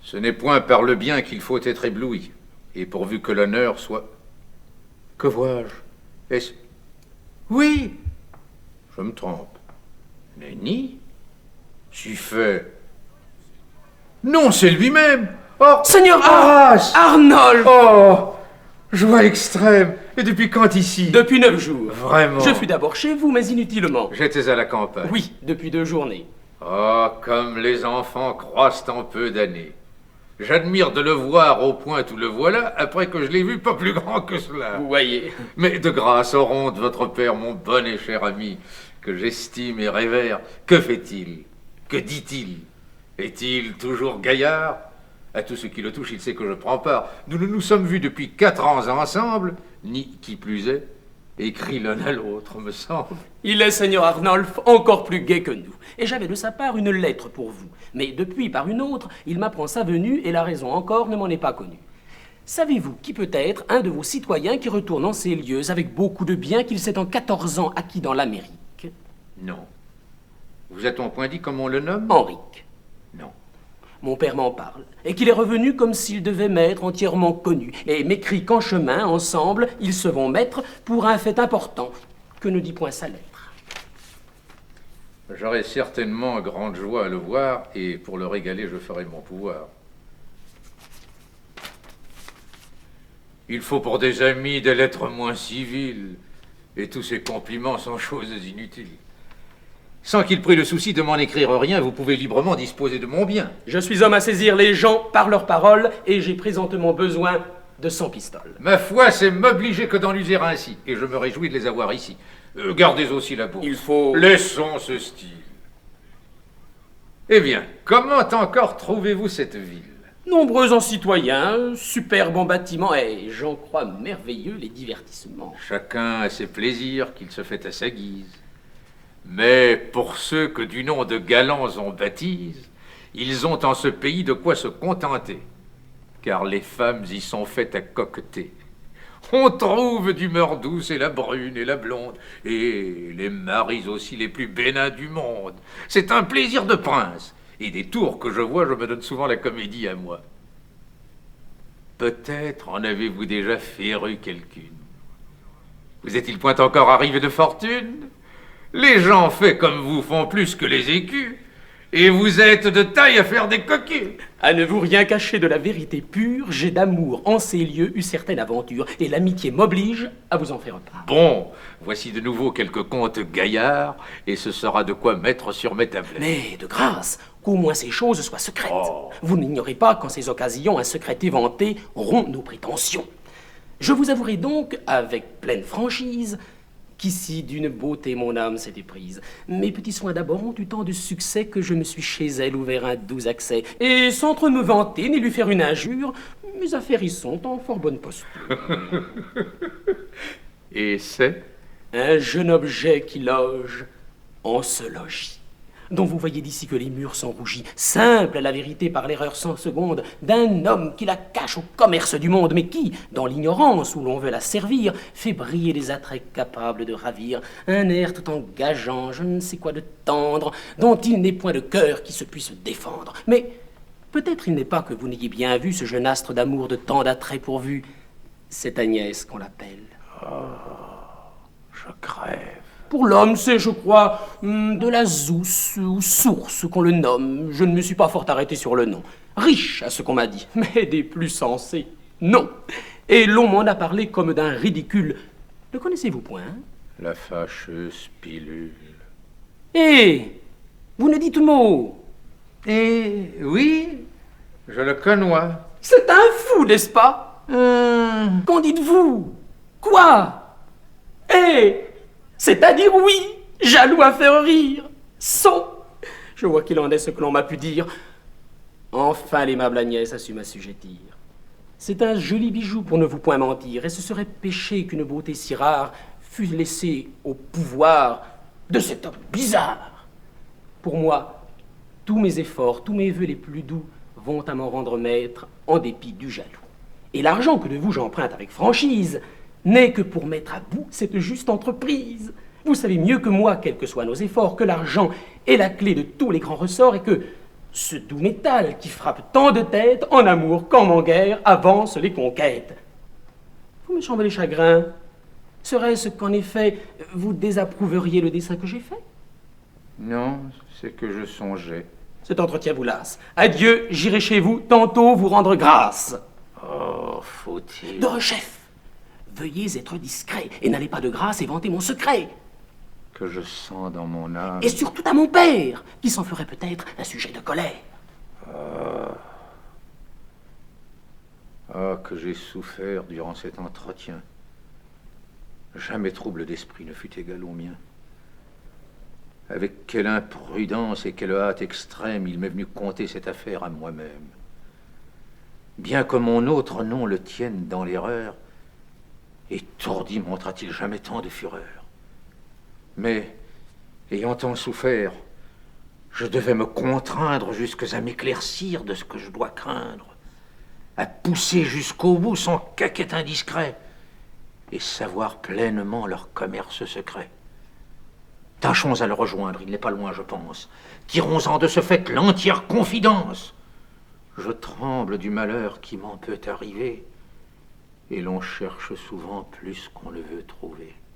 Ce n'est point par le bien qu'il faut être ébloui, et pourvu que l'honneur soit... Que vois-je? Est-ce... Oui! Je me trompe. Nenni? Si fait... Non, c'est lui-même! Oh! Seigneur Arras! Arnold! Oh! Joie extrême! Et depuis quand ici? Depuis 9 jours. Vraiment? Je fus d'abord chez vous, mais inutilement. J'étais à la campagne. Oui, depuis 2 journées. Oh, comme les enfants croissent en peu d'années. J'admire de le voir au point où le voilà, après que je l'ai vu pas plus grand que cela. Vous voyez. Mais de grâce au rond de votre père, mon bon et cher ami, que j'estime et révère, que fait-il? Que dit-il? Est-il toujours gaillard? À tout ce qui le touche, il sait que je prends part. Nous ne nous sommes vus depuis 4 ans ensemble, ni, qui plus est, écrit l'un à l'autre, me semble. Il est, Seigneur Arnolphe, encore plus gai que nous. Et j'avais de sa part une lettre pour vous. Mais depuis, par une autre, il m'apprend sa venue et la raison encore ne m'en est pas connue. Savez-vous qui peut être un de vos citoyens qui retourne en ces lieux avec beaucoup de biens qu'il s'est en 14 ans acquis dans l'Amérique? Non. Vous êtes en point dit comme on le nomme? Henrique. Non. Mon père m'en parle, et qu'il est revenu comme s'il devait m'être entièrement connu, et m'écrit qu'en chemin, ensemble, ils se vont mettre pour un fait important, que ne dit point sa lettre. J'aurai certainement grande joie à le voir, et pour le régaler, je ferai mon pouvoir. Il faut pour des amis des lettres moins civiles, et tous ces compliments sont choses inutiles. Sans qu'il prît le souci de m'en écrire rien, vous pouvez librement disposer de mon bien. Je suis homme à saisir les gens par leurs paroles, et j'ai présentement besoin de 100 pistoles. Ma foi, c'est m'obliger que d'en user ainsi, et je me réjouis de les avoir ici. Gardez aussi la bourse. Il faut... Laissons ce style. Eh bien, comment encore trouvez-vous cette ville? Nombreux en citoyens, superbe en bâtiments, et j'en crois merveilleux les divertissements. Chacun a ses plaisirs qu'il se fait à sa guise. Mais pour ceux que du nom de galants on baptise, ils ont en ce pays de quoi se contenter, car les femmes y sont faites à coqueter. On trouve d'humeur douce et la brune et la blonde, et les maris aussi les plus bénins du monde. C'est un plaisir de prince, et des tours que je vois, je me donne souvent la comédie à moi. Peut-être en avez-vous déjà féru quelqu'une. Vous est-il point encore arrivé de fortune? Les gens faits comme vous font plus que les écus, et vous êtes de taille à faire des coquilles. À ne vous rien cacher de la vérité pure, j'ai d'amour en ces lieux eu certaine aventure, et l'amitié m'oblige à vous en faire part. Bon, voici de nouveau quelques contes gaillards, et ce sera de quoi mettre sur mes tablettes. Mais de grâce, qu'au moins ces choses soient secrètes. Oh. Vous n'ignorez pas qu'en ces occasions, un secret éventé rompt nos prétentions. Je vous avouerai donc, avec pleine franchise, qu'ici, d'une beauté, mon âme s'était prise. Mes petits soins d'abord ont eu tant de succès que je me suis chez elle ouvert un doux accès. Et sans trop me vanter ni lui faire une injure, mes affaires y sont en fort bonne posture. Et c'est? Un jeune objet qui loge en ce logis, dont vous voyez d'ici que les murs sont rougis, simple à la vérité par l'erreur sans seconde, d'un homme qui la cache au commerce du monde, mais qui, dans l'ignorance où l'on veut la servir, fait briller des attraits capables de ravir, un air tout engageant, je ne sais quoi de tendre, dont il n'est point de cœur qui se puisse défendre. Mais peut-être il n'est pas que vous n'ayez bien vu ce jeune astre d'amour de tant d'attraits pourvu, c'est Agnès qu'on l'appelle. Je crève. Pour l'homme, c'est, je crois, de la zousse ou source qu'on le nomme. Je ne me suis pas fort arrêté sur le nom. Riche, à ce qu'on m'a dit, mais des plus sensés, non. Et l'on m'en a parlé comme d'un ridicule. Le connaissez-vous point? La fâcheuse pilule. Eh, vous ne dites mot. Eh oui, je le connais. C'est un fou, n'est-ce pas? Qu'en dites-vous? Quoi? Eh, c'est-à-dire oui, jaloux à faire rire, sot. Je vois qu'il en est ce que l'on m'a pu dire. Enfin, l'aimable Agnès a su m'assujettir. C'est un joli bijou pour ne vous point mentir, et ce serait péché qu'une beauté si rare fût laissée au pouvoir de cet homme bizarre. Pour moi, tous mes efforts, tous mes vœux les plus doux vont à m'en rendre maître en dépit du jaloux. Et l'argent que de vous j'emprunte avec franchise n'est que pour mettre à bout cette juste entreprise. Vous savez mieux que moi, quels que soient nos efforts, que l'argent est la clé de tous les grands ressorts et que, Ce doux métal qui frappe tant de têtes en amour comme en guerre avance les conquêtes. Vous me chambrez les chagrins. Serait-ce qu'en effet, vous désapprouveriez le dessin que j'ai fait? Non, c'est que je songeais. Cet entretien vous lasse. Adieu, j'irai chez vous tantôt vous rendre grâce. Oh, faut-il... Derechef, veuillez être discret et n'allez pas de grâce éventer mon secret. Que je sens dans mon âme... Et surtout à mon père, qui s'en ferait peut-être un sujet de colère. Ah, que j'ai souffert durant cet entretien. Jamais trouble d'esprit ne fut égal au mien. Avec quelle imprudence et quelle hâte extrême il m'est venu conter cette affaire à moi-même. Bien que mon autre nom le tienne dans l'erreur, étourdi montra-t-il jamais tant de fureur. Mais, ayant tant souffert, je devais me contraindre jusqu'à m'éclaircir de ce que je dois craindre, à pousser jusqu'au bout son caquet indiscret, et savoir pleinement leur commerce secret. Tâchons à le rejoindre, il n'est pas loin, je pense. Tirons-en de ce fait l'entière confidence. Je tremble du malheur qui m'en peut arriver, et l'on cherche souvent plus qu'on le veut trouver.